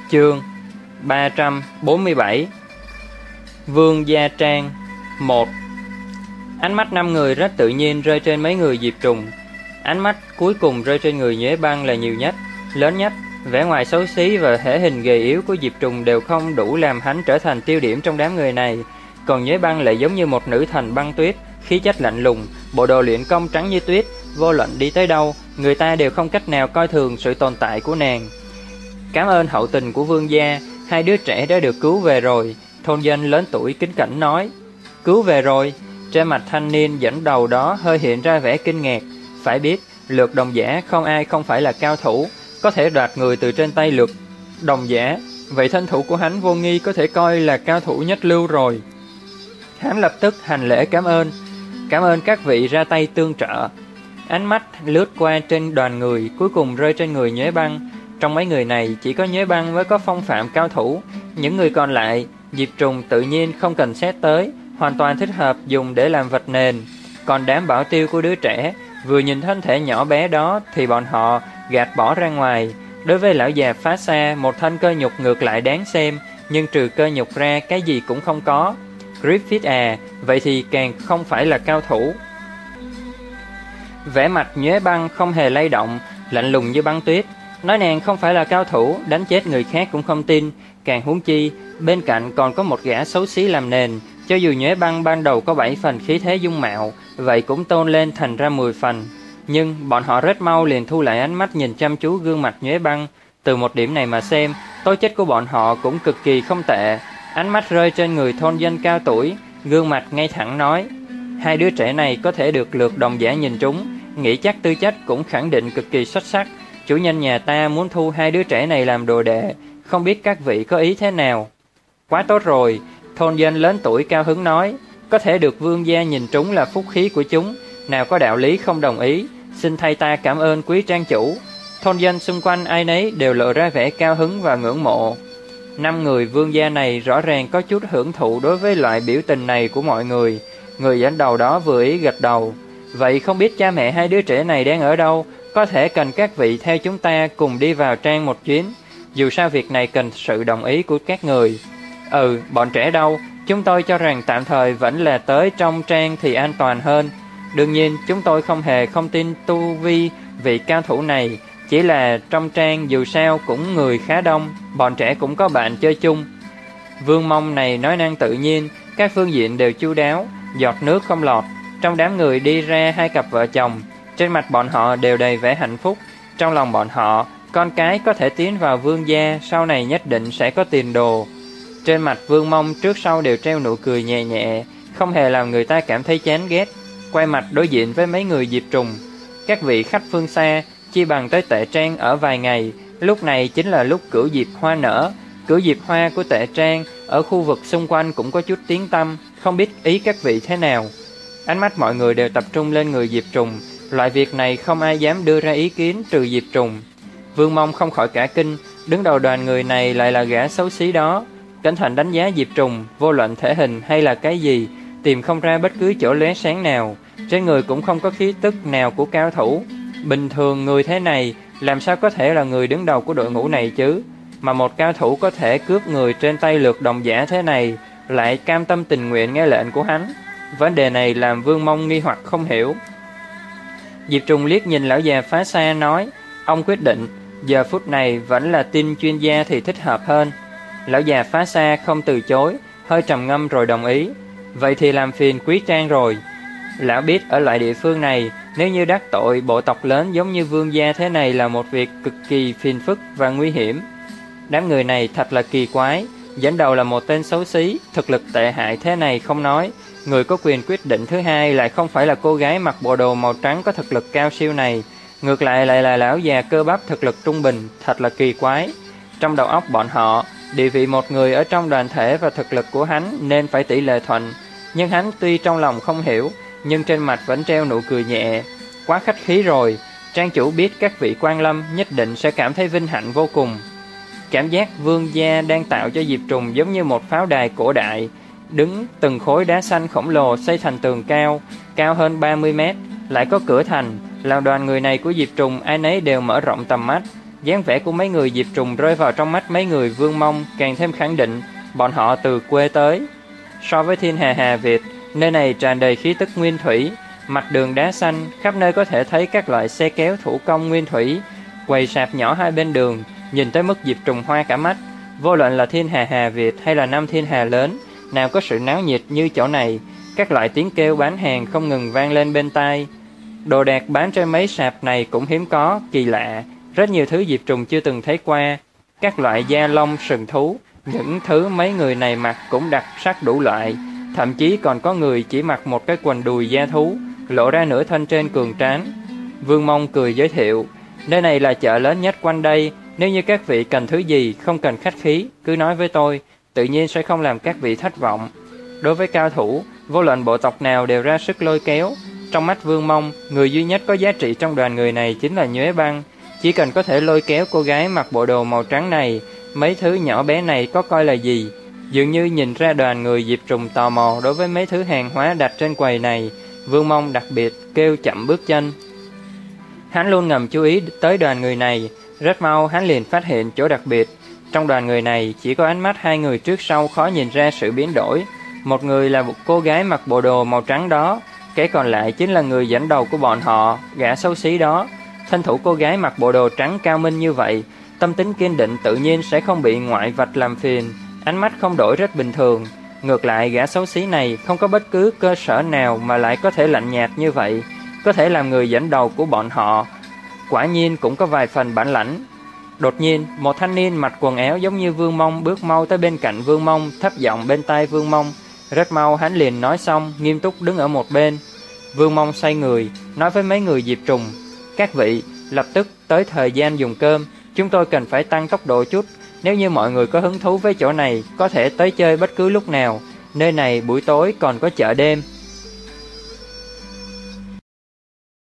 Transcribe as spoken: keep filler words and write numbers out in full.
Chương ba trăm bốn mươi bảy. Vương Gia Trang một. Ánh mắt năm người rất tự nhiên rơi trên mấy người Diệp Trùng. Ánh mắt cuối cùng rơi trên người Nhuế Băng là nhiều nhất, lớn nhất. Vẻ ngoài xấu xí và thể hình gầy yếu của Diệp Trùng đều không đủ làm hắn trở thành tiêu điểm trong đám người này. Còn Nhuế Băng lại giống như một nữ thần băng tuyết, khí chất lạnh lùng, bộ đồ luyện công trắng như tuyết, vô luận đi tới đâu, người ta đều không cách nào coi thường sự tồn tại của nàng. Cảm ơn hậu tình của vương gia, hai đứa trẻ đã được cứu về rồi. Thôn dân lớn tuổi kính cẩn nói. Cứu về rồi? Trên mặt thanh niên dẫn đầu đó hơi hiện ra vẻ kinh ngạc. Phải biết, Lược Đồng Giả không ai không phải là cao thủ, có thể đoạt người từ trên tay Lược Đồng Giả. Vậy thân thủ của hắn vô nghi có thể coi là cao thủ nhất lưu rồi. Hắn lập tức hành lễ cảm ơn. Cảm ơn các vị ra tay tương trợ. Ánh mắt lướt qua trên đoàn người, cuối cùng rơi trên người Nhuế Băng. Trong mấy người này chỉ có Nhuế Băng mới có phong phạm cao thủ. Những người còn lại, Diệp Trùng tự nhiên không cần xét tới, hoàn toàn thích hợp dùng để làm vật nền. Còn đám bảo tiêu của đứa trẻ, vừa nhìn thân thể nhỏ bé đó thì bọn họ gạt bỏ ra ngoài. Đối với lão già Phá Xa, một thân cơ nhục ngược lại đáng xem, nhưng trừ cơ nhục ra cái gì cũng không có. Griffith à, vậy thì càng không phải là cao thủ. Vẻ mặt Nhuế Băng không hề lay động, lạnh lùng như băng tuyết. Nói nàng không phải là cao thủ, đánh chết người khác cũng không tin. Càng huống chi, bên cạnh còn có một gã xấu xí làm nền. Cho dù Nhuế Băng ban đầu có bảy phần khí thế dung mạo, vậy cũng tôn lên thành ra mười phần. Nhưng bọn họ rất mau liền thu lại ánh mắt nhìn chăm chú gương mặt Nhuế Băng. Từ một điểm này mà xem, tố chất của bọn họ cũng cực kỳ không tệ. Ánh mắt rơi trên người thôn dân cao tuổi, gương mặt ngay thẳng nói. Hai đứa trẻ này có thể được Lược Đồng Giả nhìn trúng, nghĩ chắc tư chất cũng khẳng định cực kỳ xuất sắc. Chủ nhân nhà ta muốn thu hai đứa trẻ này làm đồ đệ, không biết các vị có ý thế nào? Quá tốt rồi, thôn dân lớn tuổi cao hứng nói. Có thể được vương gia nhìn trúng là phúc khí của chúng, nào có đạo lý không đồng ý, xin thay ta cảm ơn quý trang chủ. Thôn dân xung quanh ai nấy đều lộ ra vẻ cao hứng và ngưỡng mộ. Năm người vương gia này rõ ràng có chút hưởng thụ đối với loại biểu tình này của mọi người. Người dẫn đầu đó vừa ý gật đầu. Vậy không biết cha mẹ hai đứa trẻ này đang ở đâu? Có thể cần các vị theo chúng ta cùng đi vào trang một chuyến. Dù sao việc này cần sự đồng ý của các người. Ừ, bọn trẻ đâu? Chúng tôi cho rằng tạm thời vẫn là tới trong trang thì an toàn hơn. Đương nhiên chúng tôi không hề không tin tu vi vị cao thủ này. Chỉ là trong trang dù sao cũng người khá đông, bọn trẻ cũng có bạn chơi chung. Vương Mông này nói năng tự nhiên, các phương diện đều chu đáo, giọt nước không lọt. Trong đám người đi ra hai cặp vợ chồng, trên mặt bọn họ đều đầy vẻ hạnh phúc. Trong lòng bọn họ, con cái có thể tiến vào vương gia, sau này nhất định sẽ có tiền đồ. Trên mặt Vương Mông trước sau đều treo nụ cười nhẹ nhẹ, không hề làm người ta cảm thấy chán ghét. Quay mặt đối diện với mấy người Diệp Trùng. Các vị khách phương xa, chi bằng tới Tệ Trang ở vài ngày. Lúc này chính là lúc cửu diệp hoa nở. Cửu diệp hoa của Tệ Trang ở khu vực xung quanh cũng có chút tiếng tăm, không biết ý các vị thế nào. Ánh mắt mọi người đều tập trung lên người Diệp Trùng. Loại việc này không ai dám đưa ra ý kiến trừ Diệp Trùng. Vương Mông không khỏi cả kinh, đứng đầu đoàn người này lại là gã xấu xí đó. Cẩn thận đánh giá Diệp Trùng, vô luận thể hình hay là cái gì, tìm không ra bất cứ chỗ lóe sáng nào. Trên người cũng không có khí tức nào của cao thủ. Bình thường người thế này làm sao có thể là người đứng đầu của đội ngũ này chứ? Mà một cao thủ có thể cướp người trên tay Lược Đồng Giả thế này, lại cam tâm tình nguyện nghe lệnh của hắn. Vấn đề này làm Vương Mông nghi hoặc không hiểu. Diệp Trùng liếc nhìn lão già Phá Xa nói. Ông quyết định, giờ phút này vẫn là tin chuyên gia thì thích hợp hơn. Lão già Phá Xa không từ chối, hơi trầm ngâm rồi đồng ý. Vậy thì làm phiền quý trang rồi. Lão biết ở loại địa phương này, nếu như đắc tội bộ tộc lớn giống như vương gia thế này là một việc cực kỳ phiền phức và nguy hiểm. Đám người này thật là kỳ quái. Dẫn đầu là một tên xấu xí, thực lực tệ hại thế này không nói, người có quyền quyết định thứ hai lại không phải là cô gái mặc bộ đồ màu trắng có thực lực cao siêu này. Ngược lại lại là lão già cơ bắp thực lực trung bình, thật là kỳ quái. Trong đầu óc bọn họ, địa vị một người ở trong đoàn thể và thực lực của hắn nên phải tỷ lệ thuận. Nhưng hắn tuy trong lòng không hiểu, nhưng trên mặt vẫn treo nụ cười nhẹ. Quá khách khí rồi, trang chủ biết các vị quan lâm nhất định sẽ cảm thấy vinh hạnh vô cùng. Cảm giác vương gia đang tạo cho Diệp Trùng giống như một pháo đài cổ đại, đứng từng khối đá xanh khổng lồ xây thành tường cao, cao hơn ba mươi mét, lại có cửa thành, làm đoàn người này của Diệp Trùng ai nấy đều mở rộng tầm mắt. Dáng vẻ của mấy người Diệp Trùng rơi vào trong mắt mấy người Vương Mông, càng thêm khẳng định bọn họ từ quê tới. So với Thiên Hà Hà Việt, nơi này tràn đầy khí tức nguyên thủy, mặt đường đá xanh, khắp nơi có thể thấy các loại xe kéo thủ công nguyên thủy, quầy sạp nhỏ hai bên đường, nhìn tới mức Diệp Trùng hoa cả mắt. Vô luận là Thiên Hà Hà Việt hay là Nam Thiên Hà lớn, nào có sự náo nhiệt như chỗ này. Các loại tiếng kêu bán hàng không ngừng vang lên bên tai. Đồ đạc bán trên mấy sạp này cũng hiếm có, kỳ lạ, rất nhiều thứ Diệp Trùng chưa từng thấy qua. Các loại da lông, sừng thú, những thứ mấy người này mặc cũng đặc sắc đủ loại. Thậm chí còn có người chỉ mặc một cái quần đùi da thú, lộ ra nửa thân trên cường tráng. Vương Mông cười giới thiệu, nơi này là chợ lớn nhất quanh đây, nếu như các vị cần thứ gì, không cần khách khí, cứ nói với tôi, tự nhiên sẽ không làm các vị thất vọng. Đối với cao thủ, vô luận bộ tộc nào đều ra sức lôi kéo. Trong mắt Vương Mông, người duy nhất có giá trị trong đoàn người này chính là Nhuế Băng. Chỉ cần có thể lôi kéo cô gái mặc bộ đồ màu trắng này, mấy thứ nhỏ bé này có coi là gì. Dường như nhìn ra đoàn người Diệp Trùng tò mò đối với mấy thứ hàng hóa đặt trên quầy này, Vương Mông đặc biệt kêu chậm bước chân. Hắn luôn ngầm chú ý tới đoàn người này, rất mau hắn liền phát hiện chỗ đặc biệt. Trong đoàn người này chỉ có ánh mắt hai người trước sau khó nhìn ra sự biến đổi. Một người là một cô gái mặc bộ đồ màu trắng đó, cái còn lại chính là người dẫn đầu của bọn họ, gã xấu xí đó. Thân thủ cô gái mặc bộ đồ trắng cao minh như vậy, tâm tính kiên định tự nhiên sẽ không bị ngoại vật làm phiền, ánh mắt không đổi rất bình thường. Ngược lại gã xấu xí này không có bất cứ cơ sở nào mà lại có thể lạnh nhạt như vậy, có thể làm người dẫn đầu của bọn họ, quả nhiên cũng có vài phần bản lãnh. Đột nhiên, một thanh niên mặc quần áo giống như Vương Mông bước mau tới bên cạnh Vương Mông, thấp giọng bên tai Vương Mông. Rất mau hắn liền nói xong, nghiêm túc đứng ở một bên. Vương Mông xoay người, nói với mấy người Diệp Trùng, các vị, lập tức tới thời gian dùng cơm, chúng tôi cần phải tăng tốc độ chút. Nếu như mọi người có hứng thú với chỗ này, có thể tới chơi bất cứ lúc nào. Nơi này buổi tối còn có chợ đêm.